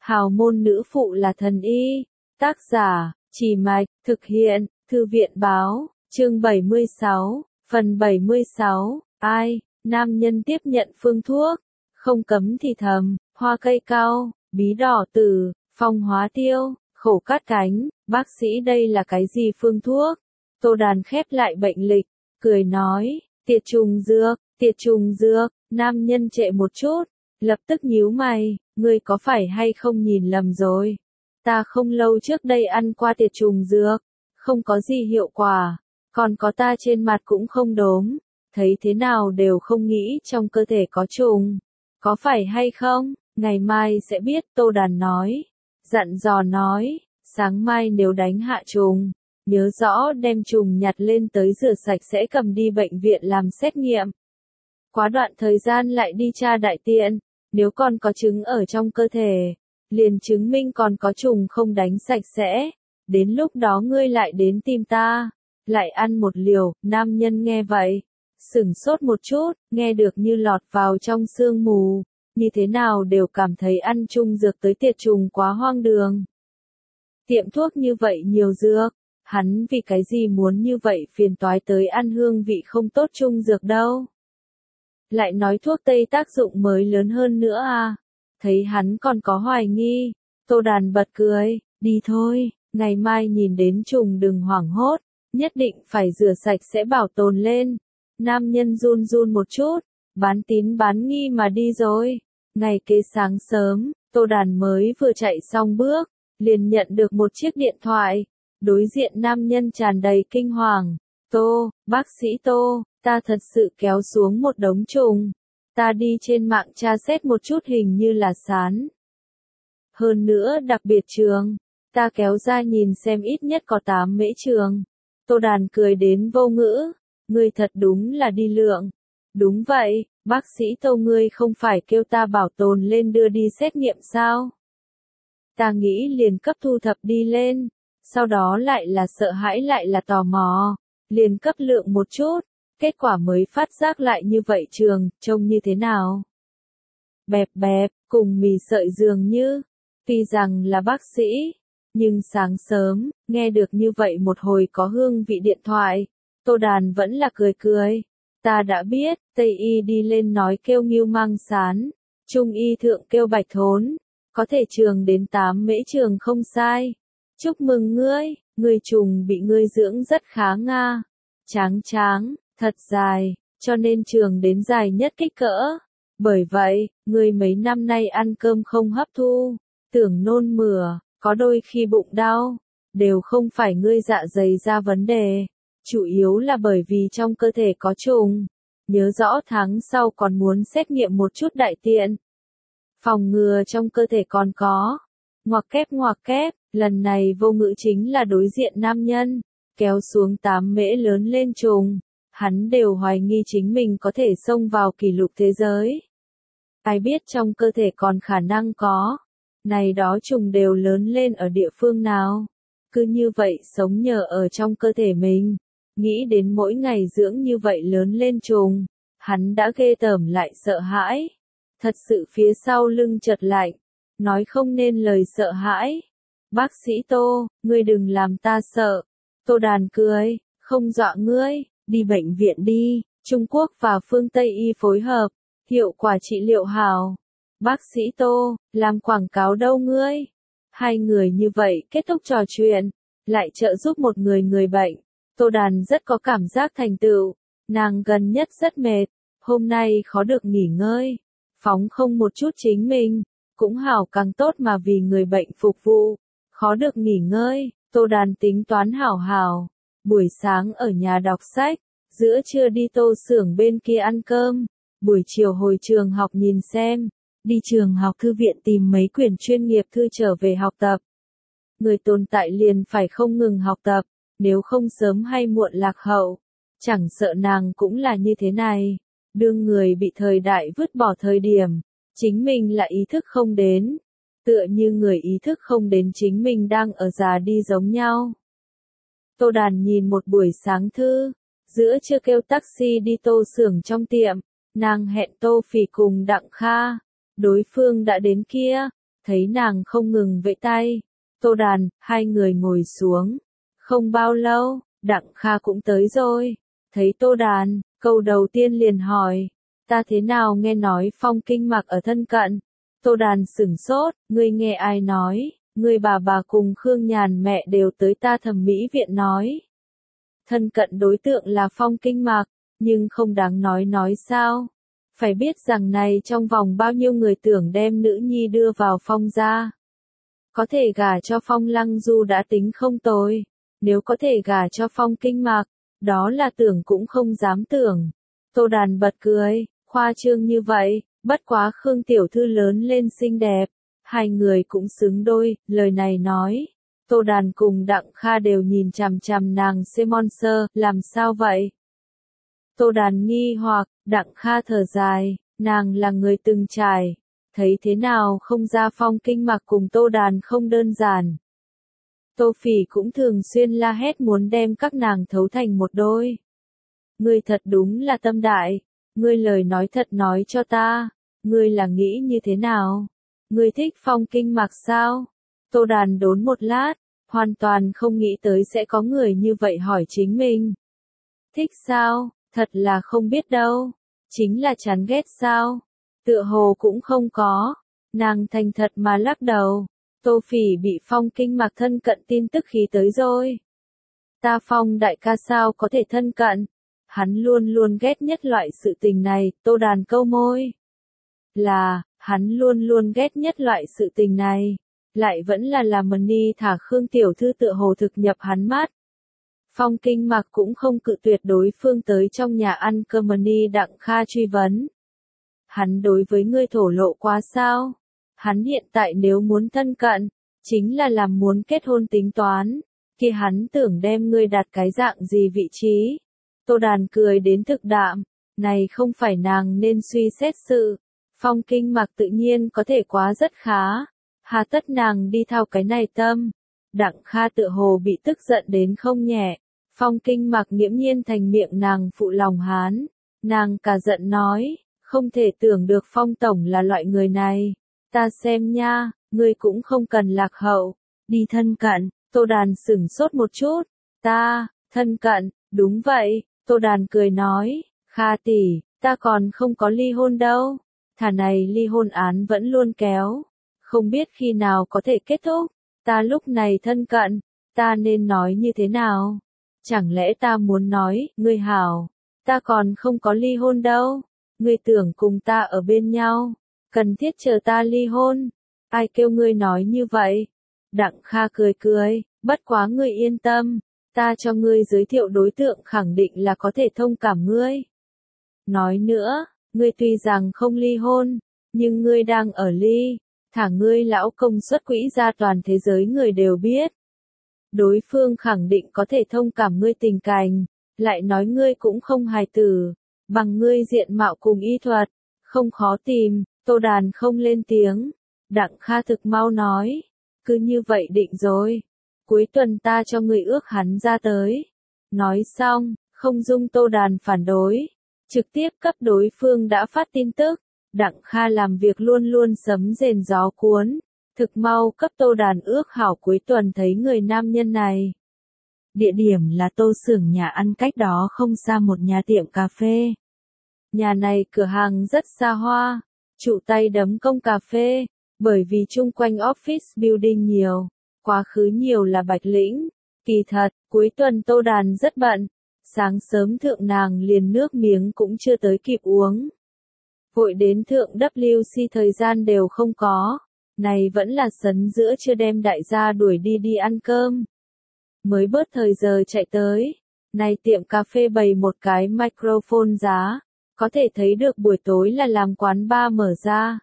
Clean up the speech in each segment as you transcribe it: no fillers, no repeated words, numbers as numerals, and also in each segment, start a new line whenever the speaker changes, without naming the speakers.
Hào môn nữ phụ là thần y. Tác giả, Trì Mạch, thực hiện, Thư viện báo, chương 76, phần 76, ai, nam nhân tiếp nhận phương thuốc, không cấm thì thầm, hoa cây cao, bí đỏ tử, phong hóa tiêu, khổ cát cánh, bác sĩ đây là cái gì phương thuốc? Tô Đàn khép lại bệnh lịch, cười nói, tiệt trùng dược, nam nhân trệ một chút, lập tức nhíu mày, ngươi có phải hay không nhìn lầm rồi? Ta không lâu trước đây ăn qua tiệt trùng dược, không có gì hiệu quả, còn có ta trên mặt cũng không đốm, thấy thế nào đều không nghĩ trong cơ thể có trùng, có phải hay không? Ngày mai sẽ biết, Tô Đàn nói, dặn dò nói, sáng mai nếu đánh hạ trùng, nhớ rõ đem trùng nhặt lên tới rửa sạch sẽ cầm đi bệnh viện làm xét nghiệm. Quá đoạn thời gian lại đi tra đại tiện, nếu còn có trứng ở trong cơ thể, liền chứng minh còn có trùng không đánh sạch sẽ, đến lúc đó ngươi lại đến tìm ta, lại ăn một liều. Nam nhân nghe vậy, sửng sốt một chút, nghe được như lọt vào trong sương mù, như thế nào đều cảm thấy ăn chung dược tới tiệt trùng quá hoang đường. Tiệm thuốc như vậy nhiều dược, hắn vì cái gì muốn như vậy phiền toái tới ăn hương vị không tốt chung dược đâu. Lại nói thuốc tây tác dụng mới lớn hơn nữa à. Thấy hắn còn có hoài nghi, Tô Đàn bật cười, đi thôi, ngày mai nhìn đến trùng đừng hoảng hốt, nhất định phải rửa sạch sẽ bảo tồn lên. Nam nhân run run một chút, bán tín bán nghi mà đi rồi. Ngày kế sáng sớm, Tô Đàn mới vừa chạy xong bước, liền nhận được một chiếc điện thoại. Đối diện nam nhân tràn đầy kinh hoàng, Tô, bác sĩ Tô, ta thật sự kéo xuống một đống trùng. Ta đi trên mạng tra xét một chút hình như là sán. Hơn nữa đặc biệt trường, ta kéo ra nhìn xem ít nhất có 8 mễ trường. Tô Đàn cười đến vô ngữ, ngươi thật đúng là đi lượng. Đúng vậy, bác sĩ Tô ngươi không phải kêu ta bảo tồn lên đưa đi xét nghiệm sao? Ta nghĩ liền cấp thu thập đi lên, sau đó lại là sợ hãi lại là tò mò, liền cấp lượng một chút. Kết quả mới phát giác lại như vậy trường, trông như thế nào? Bẹp bẹp, cùng mì sợi dường như. Tuy rằng là bác sĩ, nhưng sáng sớm, nghe được như vậy một hồi có hương vị điện thoại, Tô Đàn vẫn là cười cười. Ta đã biết, Tây y đi lên nói kêu ngưu mang sán, Trung y thượng kêu bạch thốn, có thể trường đến 8 mễ trường không sai. Chúc mừng ngươi, ngươi trùng bị ngươi dưỡng rất khá nga. Tráng, thật dài, cho nên trường đến dài nhất kích cỡ. Bởi vậy, ngươi mấy năm nay ăn cơm không hấp thu, tưởng nôn mửa, có đôi khi bụng đau, đều không phải ngươi dạ dày ra vấn đề, chủ yếu là bởi vì trong cơ thể có trùng. Nhớ rõ tháng sau còn muốn xét nghiệm một chút đại tiện, phòng ngừa trong cơ thể còn có. Ngoặc kép, lần này vô ngữ chính là đối diện nam nhân, kéo xuống 8 mễ lớn lên trùng. Hắn đều hoài nghi chính mình có thể xông vào kỷ lục thế giới. Ai biết trong cơ thể còn khả năng có. Này đó trùng đều lớn lên ở địa phương nào. Cứ như vậy sống nhờ ở trong cơ thể mình. Nghĩ đến mỗi ngày dưỡng như vậy lớn lên trùng. Hắn đã ghê tởm lại sợ hãi. Thật sự phía sau lưng chợt lạnh. Nói không nên lời sợ hãi. Bác sĩ Tô, ngươi đừng làm ta sợ. Tô Đàn cười, không dọa ngươi. Đi bệnh viện đi, Trung Quốc và phương Tây y phối hợp, hiệu quả trị liệu hảo. Bác sĩ Tô, làm quảng cáo đâu ngươi? Hai người như vậy kết thúc trò chuyện, lại trợ giúp một người bệnh. Tô Đàn rất có cảm giác thành tựu, nàng gần nhất rất mệt, hôm nay khó được nghỉ ngơi, phóng không một chút chính mình, cũng hảo càng tốt mà vì người bệnh phục vụ, khó được nghỉ ngơi, Tô Đàn tính toán hảo. Buổi sáng ở nhà đọc sách, giữa trưa đi Tô xưởng bên kia ăn cơm, buổi chiều hồi trường học nhìn xem, đi trường học thư viện tìm mấy quyển chuyên nghiệp thư trở về học tập. Người tồn tại liền phải không ngừng học tập, nếu không sớm hay muộn lạc hậu. Chẳng sợ nàng cũng là như thế này, đương người bị thời đại vứt bỏ thời điểm, chính mình là ý thức không đến, tựa như người ý thức không đến chính mình đang ở già đi giống nhau. Tô Đàn nhìn một buổi sáng thư, giữa trưa kêu taxi đi Tô xưởng trong tiệm, nàng hẹn Tô Phỉ cùng Đặng Kha, đối phương đã đến kia, thấy nàng không ngừng vẫy tay. Tô Đàn, hai người ngồi xuống. Không bao lâu, Đặng Kha cũng tới rồi. Thấy Tô Đàn, câu đầu tiên liền hỏi, ta thế nào nghe nói Phong Kinh Mặc ở thân cận. Tô Đàn sửng sốt, ngươi nghe ai nói, ngươi bà cùng Khương Nhàn mẹ đều tới ta thẩm mỹ viện nói. Thân cận đối tượng là Phong Kinh Mặc, nhưng không đáng nói sao. Phải biết rằng này trong vòng bao nhiêu người tưởng đem nữ nhi đưa vào Phong gia. Có thể gả cho Phong Lăng Du đã tính không tồi, nếu có thể gả cho Phong Kinh Mặc, đó là tưởng cũng không dám tưởng. Tô Đàn bật cười, khoa trương như vậy, bất quá Khương tiểu thư lớn lên xinh đẹp, hai người cũng xứng đôi, lời này nói. Tô Đàn cùng Đặng Kha đều nhìn chằm chằm nàng Simon Sơ, làm sao vậy? Tô Đàn nghi hoặc, Đặng Kha thở dài, nàng là người từng trải, thấy thế nào không ra Phong Kinh Mặc cùng Tô Đàn không đơn giản. Tô Phỉ cũng thường xuyên la hét muốn đem các nàng thấu thành một đôi. Ngươi thật đúng là tâm đại, ngươi lời nói thật nói cho ta, ngươi là nghĩ như thế nào? Ngươi thích Phong Kinh Mặc sao? Tô Đàn đốn một lát, hoàn toàn không nghĩ tới sẽ có người như vậy hỏi chính mình. Thích sao? Thật là không biết đâu. Chính là chán ghét sao? Tựa hồ cũng không có. Nàng thành thật mà lắc đầu. Tô Phỉ bị Phong Kinh Mặc thân cận tin tức khí tới rồi. Ta Phong đại ca sao có thể thân cận? Hắn luôn luôn ghét nhất loại sự tình này, Tô Đàn câu môi. Là, hắn luôn luôn ghét nhất loại sự tình này. Lại vẫn là làm Mani thả Khương tiểu thư tựa hồ thực nhập hắn mắt. Phong Kinh Mặc cũng không cự tuyệt đối phương tới trong nhà ăn cơm. Mani Đặng Kha truy vấn. Hắn đối với ngươi thổ lộ quá sao? Hắn hiện tại nếu muốn thân cận, chính là làm muốn kết hôn tính toán, kia hắn tưởng đem ngươi đặt cái dạng gì vị trí. Tô Đàn cười đến thực đạm, này không phải nàng nên suy xét sự. Phong Kinh Mặc tự nhiên có thể quá rất khá, hà tất nàng đi thao cái này tâm. Đặng Kha tựa hồ bị tức giận đến không nhẹ, Phong Kinh Mặc nghiễm nhiên thành miệng nàng phụ lòng hắn, nàng cả giận nói, không thể tưởng được Phong tổng là loại người này, ta xem nha, ngươi cũng không cần lạc hậu, đi thân cận. Tô Đàn sửng sốt một chút, ta, thân cận, đúng vậy, Tô Đàn cười nói, Kha tỷ, ta còn không có ly hôn đâu, thả này ly hôn án vẫn luôn kéo, không biết khi nào có thể kết thúc, ta lúc này thân cận, ta nên nói như thế nào? Chẳng lẽ ta muốn nói, ngươi hảo, ta còn không có ly hôn đâu, ngươi tưởng cùng ta ở bên nhau, cần thiết chờ ta ly hôn, ai kêu ngươi nói như vậy? Đặng Kha cười cười, bất quá ngươi yên tâm, ta cho ngươi giới thiệu đối tượng khẳng định là có thể thông cảm ngươi. Nói nữa, ngươi tuy rằng không ly hôn, nhưng ngươi đang ở ly, thả ngươi lão công xuất quỹ ra toàn thế giới người đều biết. Đối phương khẳng định có thể thông cảm ngươi tình cảnh, lại nói ngươi cũng không hài tử, bằng ngươi diện mạo cùng y thuật, không khó tìm. Tô Đàn không lên tiếng, Đặng Kha thực mau nói, cứ như vậy định rồi, cuối tuần ta cho người ước hắn ra tới. Nói xong, không dung Tô Đàn phản đối, trực tiếp cấp đối phương đã phát tin tức. Đặng Kha làm việc luôn luôn sấm rền gió cuốn, thực mau cấp Tô Đàn ước hảo cuối tuần thấy người nam nhân này. Địa điểm là Tô xưởng nhà ăn cách đó không xa một nhà tiệm cà phê. Nhà này cửa hàng rất xa hoa, trụ tay đấm công cà phê, bởi vì chung quanh office building nhiều, quá khứ nhiều là Bạch Lĩnh. Kỳ thật, cuối tuần Tô Đàn rất bận, sáng sớm thượng nàng liền nước miếng cũng chưa tới kịp uống. Vội đến thượng WC thời gian đều không có, này vẫn là sấn giữa chưa đem đại gia đuổi đi đi ăn cơm. Mới bớt thời giờ chạy tới, này tiệm cà phê bày một cái microphone giá, có thể thấy được buổi tối là làm quán bar mở ra.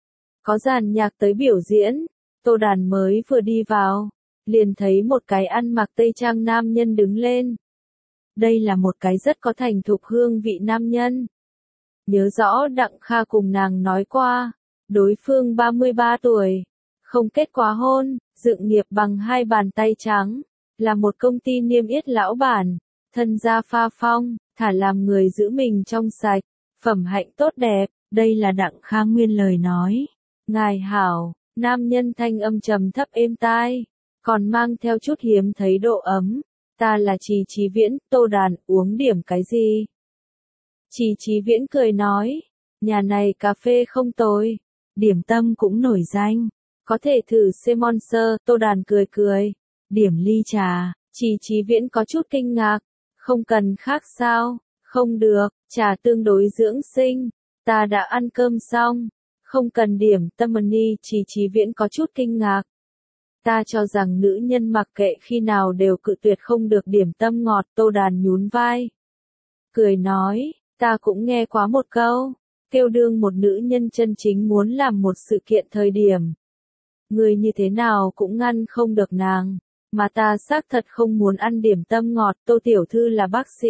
Có dàn nhạc tới biểu diễn, Tô Đàn mới vừa đi vào, liền thấy một cái ăn mặc tây trang nam nhân đứng lên. Đây là một cái rất có thành thục hương vị nam nhân. Nhớ rõ Đặng Kha cùng nàng nói qua, đối phương 33 tuổi, không kết quả hôn, dựng nghiệp bằng hai bàn tay trắng, là một công ty niêm yết lão bản, thân gia pha phong, thả làm người giữ mình trong sạch, phẩm hạnh tốt đẹp, đây là Đặng Kha nguyên lời nói. Ngài hảo, Nam nhân thanh âm trầm thấp êm tai, còn mang theo chút hiếm thấy độ ấm. Ta là Trì Chí Viễn, Tô Đàn, uống điểm cái gì? Trì Chí Viễn cười nói, nhà này cà phê không tồi, điểm tâm cũng nổi danh, có thể thử xem Monster. Tô Đàn cười cười, điểm ly trà. Trì Chí Viễn có chút kinh ngạc, không cần khác sao? Không được, trà tương đối dưỡng sinh, ta đã ăn cơm xong, không cần điểm tâm money. Trì Chí Viễn có chút kinh ngạc. Ta cho rằng nữ nhân mặc kệ khi nào đều cự tuyệt không được điểm tâm ngọt. Tô Đàn nhún vai, cười nói, ta cũng nghe quá một câu, kêu đương một nữ nhân chân chính muốn làm một sự kiện thời điểm. Người như thế nào cũng ngăn không được nàng, mà ta xác thật không muốn ăn điểm tâm ngọt. Tô tiểu thư là bác sĩ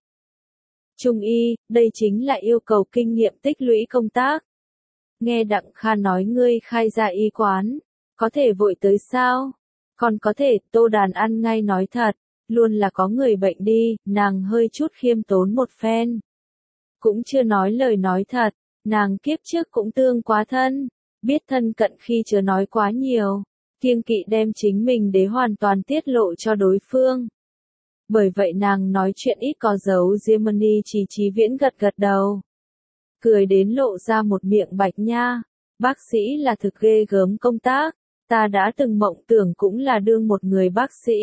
Trung y, đây chính là yêu cầu kinh nghiệm tích lũy công tác. Nghe Đặng Kha nói ngươi khai ra y quán, có thể vội tới sao? Còn có thể. Tô Đàn ăn ngay nói thật, luôn là có người bệnh đi. Nàng hơi chút khiêm tốn một phen, cũng chưa nói lời nói thật, nàng kiếp trước cũng tương quá thân, biết thân cận khi chưa nói quá nhiều, kiêng kỵ đem chính mình để hoàn toàn tiết lộ cho đối phương. Bởi vậy nàng nói chuyện ít có giấu diêm. Trì Chí Viễn gật gật đầu, cười đến lộ ra một miệng bạch nha. Bác sĩ là thực ghê gớm công tác, ta đã từng mộng tưởng cũng là đương một người bác sĩ.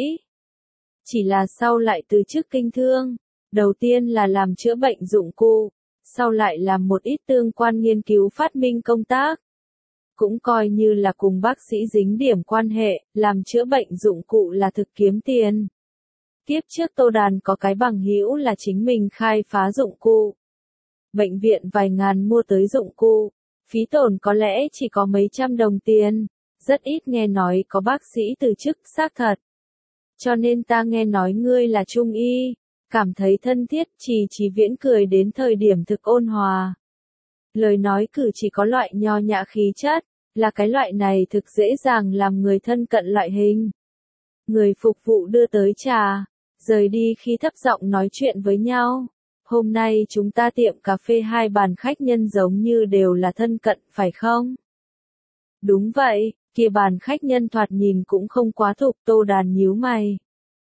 Chỉ là sau lại từ chức kinh thương, đầu tiên là làm chữa bệnh dụng cụ, sau lại làm một ít tương quan nghiên cứu phát minh công tác. Cũng coi như là cùng bác sĩ dính điểm quan hệ, làm chữa bệnh dụng cụ là thực kiếm tiền. Tiếp trước Tô Đàn có cái bằng hữu là chính mình khai phá dụng cụ. Bệnh viện vài ngàn mua tới dụng cụ, phí tổn có lẽ chỉ có mấy trăm đồng tiền, rất ít nghe nói có bác sĩ từ chức. Xác thật. Cho nên ta nghe nói ngươi là Trung y, cảm thấy thân thiết. Trì Chí Viễn cười đến thời điểm thực ôn hòa. Lời nói cử chỉ có loại nho nhã khí chất, là cái loại này thực dễ dàng làm người thân cận loại hình. Người phục vụ đưa tới trà, rời đi khi thấp giọng nói chuyện với nhau. Hôm nay chúng ta tiệm cà phê hai bàn khách nhân giống như đều là thân cận, phải không? Đúng vậy, kia bàn khách nhân thoạt nhìn cũng không quá thục. Tô Đàn nhíu mày,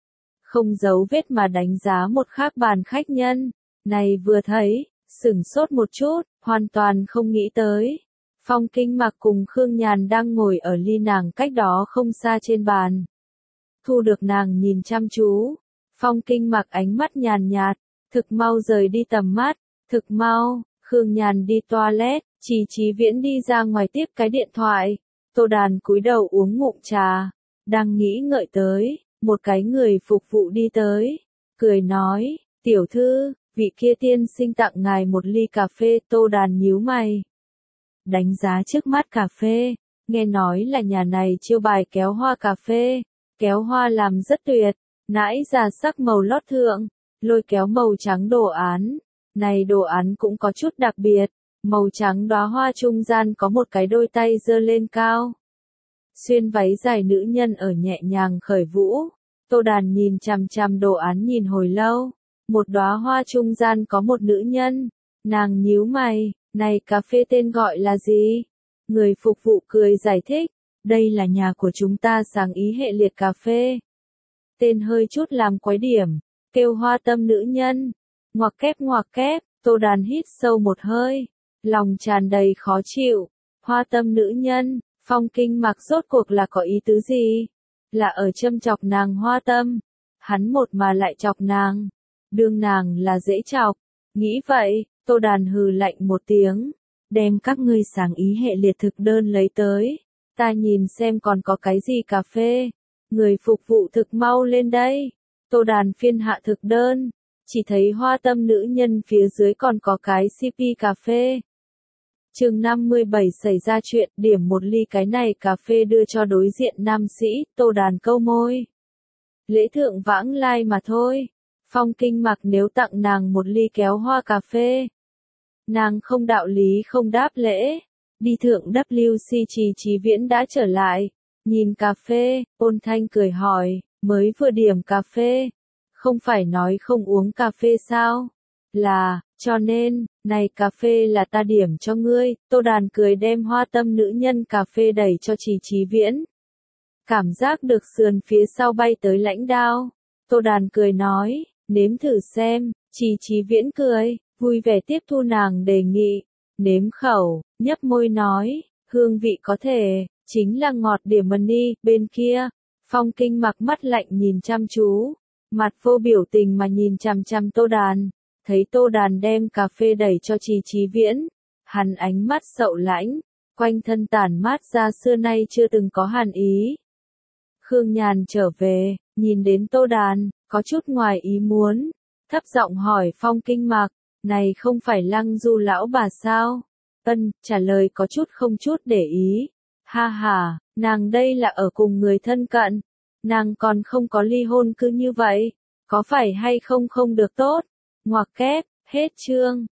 không giấu vết mà đánh giá một khác bàn khách nhân. Này vừa thấy, sửng sốt một chút, hoàn toàn không nghĩ tới. Phong Kinh Mặc cùng Khương Nhàn đang ngồi ở ly nàng cách đó không xa trên bàn. Thu được nàng nhìn chăm chú, Phong Kinh Mặc ánh mắt nhàn nhạt, thực mau rời đi tầm mắt. Thực mau, Khương Nhàn đi toilet, Trì Chí Viễn đi ra ngoài tiếp cái điện thoại. Tô Đàn cúi đầu uống ngụm trà, đang nghĩ ngợi tới, một cái người phục vụ đi tới, cười nói, tiểu thư, vị kia tiên sinh tặng ngài một ly cà phê. Tô Đàn nhíu mày, đánh giá trước mắt cà phê, nghe nói là nhà này chiêu bài kéo hoa cà phê, kéo hoa làm rất tuyệt, nãi ra sắc màu lót thượng, lôi kéo màu trắng đồ án. Này đồ án cũng có chút đặc biệt, màu trắng đóa hoa trung gian có một cái đôi tay giơ lên cao. Xuyên váy dài nữ nhân ở nhẹ nhàng khởi vũ. Tô Đàn nhìn chằm chằm đồ án nhìn hồi lâu, một đóa hoa trung gian có một nữ nhân, nàng nhíu mày, này cà phê tên gọi là gì? Người phục vụ cười giải thích, đây là nhà của chúng ta sáng ý hệ liệt cà phê. Tên hơi chút làm quái điểm, kêu Hoa Tâm nữ nhân. Ngoặc kép, Tô Đàn hít sâu một hơi, lòng tràn đầy khó chịu. Hoa Tâm nữ nhân, Phong Kinh Mặc rốt cuộc là có ý tứ gì? Là ở châm chọc nàng Hoa Tâm, hắn một mà lại chọc nàng, đương nàng là dễ chọc. Nghĩ vậy, Tô Đàn hừ lạnh một tiếng, đem các ngươi sáng ý hệ liệt thực đơn lấy tới, ta nhìn xem còn có cái gì cà phê. Người phục vụ thực mau lên đây. Tô Đàn phiên hạ thực đơn, chỉ thấy Hoa Tâm nữ nhân phía dưới còn có cái CP cà phê. Chương 57 xảy ra chuyện, điểm một ly cái này cà phê đưa cho đối diện nam sĩ. Tô Đàn câu môi, lễ thượng vãng lai mà thôi. Phong Kinh Mặc nếu tặng nàng một ly kéo hoa cà phê, nàng không đạo lý không đáp lễ. Đi thượng WC. Trì Chí Viễn đã trở lại, nhìn cà phê, ôn thanh cười hỏi, mới vừa điểm cà phê, không phải nói không uống cà phê sao? Là, cho nên, này cà phê là ta điểm cho ngươi, Tô Đàn cười đem hoa tâm nữ nhân cà phê đẩy cho Trì Chí Viễn. Cảm giác được sườn phía sau bay tới lãnh đao. Tô Đàn cười nói, nếm thử xem, Trì Chí Viễn cười, vui vẻ tiếp thu nàng đề nghị. Nếm khẩu, nhấp môi nói, hương vị có thể, chính là ngọt điểm mani, bên kia. Phong Kinh Mặc mắt lạnh nhìn chăm chú, mặt vô biểu tình mà nhìn chằm chằm Tô Đàn. Thấy Tô Đàn đem cà phê đẩy cho Trì Chí Viễn, hắn ánh mắt sậu lãnh, quanh thân tản mát ra xưa nay chưa từng có hàn ý. Khương Nhàn trở về, nhìn đến Tô Đàn, có chút ngoài ý muốn, thấp giọng hỏi Phong Kinh Mặc, này không phải Lăng Du lão bà sao? Ân, trả lời có chút không chút để ý. Ha ha, nàng đây là ở cùng người thân cận, nàng còn không có ly hôn cứ như vậy, có phải hay không không được tốt? Ngoặc kép, hết chương.